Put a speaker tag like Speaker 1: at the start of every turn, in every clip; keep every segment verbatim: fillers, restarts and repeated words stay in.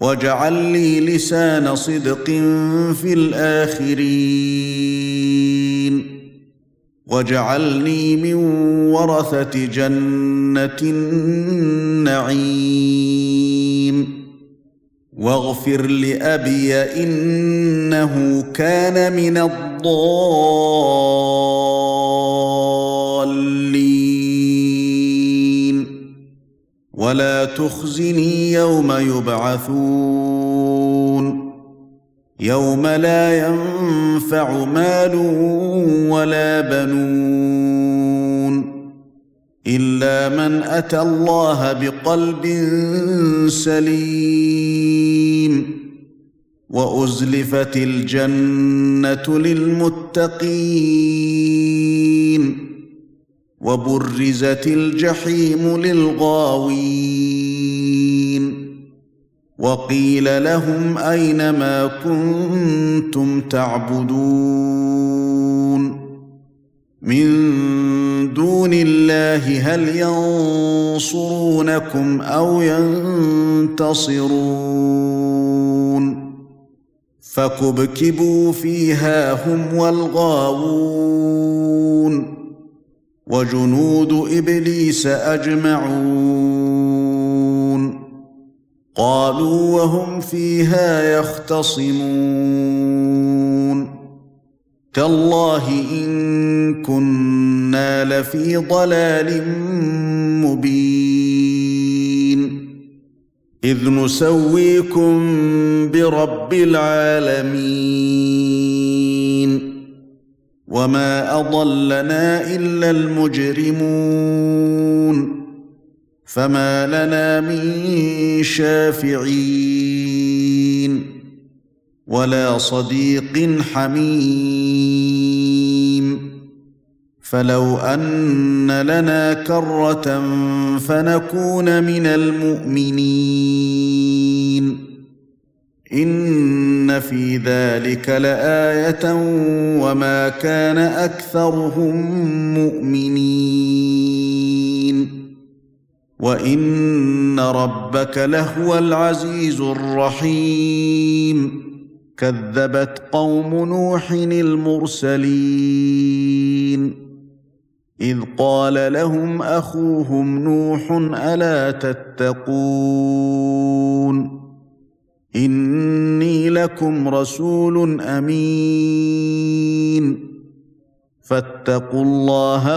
Speaker 1: واجعل لي لسان صدق في الآخرين واجعلني من ورثة جنة النعيم واغفر لأبي إنه كان من الضالين ولا تخزني يوم يبعثون يوم لا ينفع مال ولا بنون إلا من أتى الله بقلب سليم وأزلفت الجنة للمتقين وبرزت الجحيم للغاوين وقيل لهم أين ما كنتم تعبدون من دون الله هل ينصرونكم أو ينتصرون فكبكبوا فيها هم والغاوون وجنود إبليس أجمعون قالوا وهم فيها يختصمون تالله إن كنا لفي ضلال مبين إذ نسويكم برب العالمين وما أضلنا إلا المجرمون فما لنا من شافعين ولا صديق حميم فلو أن لنا كرة فنكون من المؤمنين إن في ذلك لآية وما كان أكثرهم مؤمنين وإن ربك لهو العزيز الرحيم كذبت قوم نوح المرسلين إذ قال لهم أخوهم نوح ألا تتقون إني لكم رسول أمين فاتقوا الله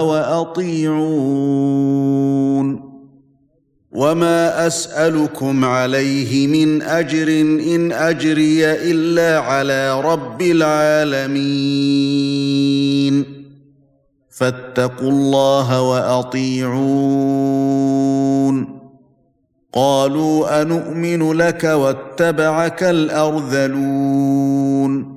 Speaker 1: وأطيعون وما أسألكم عليه من أجر إن أجري إلا على رب العالمين فاتقوا الله وأطيعون قالوا أنؤمن لك واتبعك الأرذلون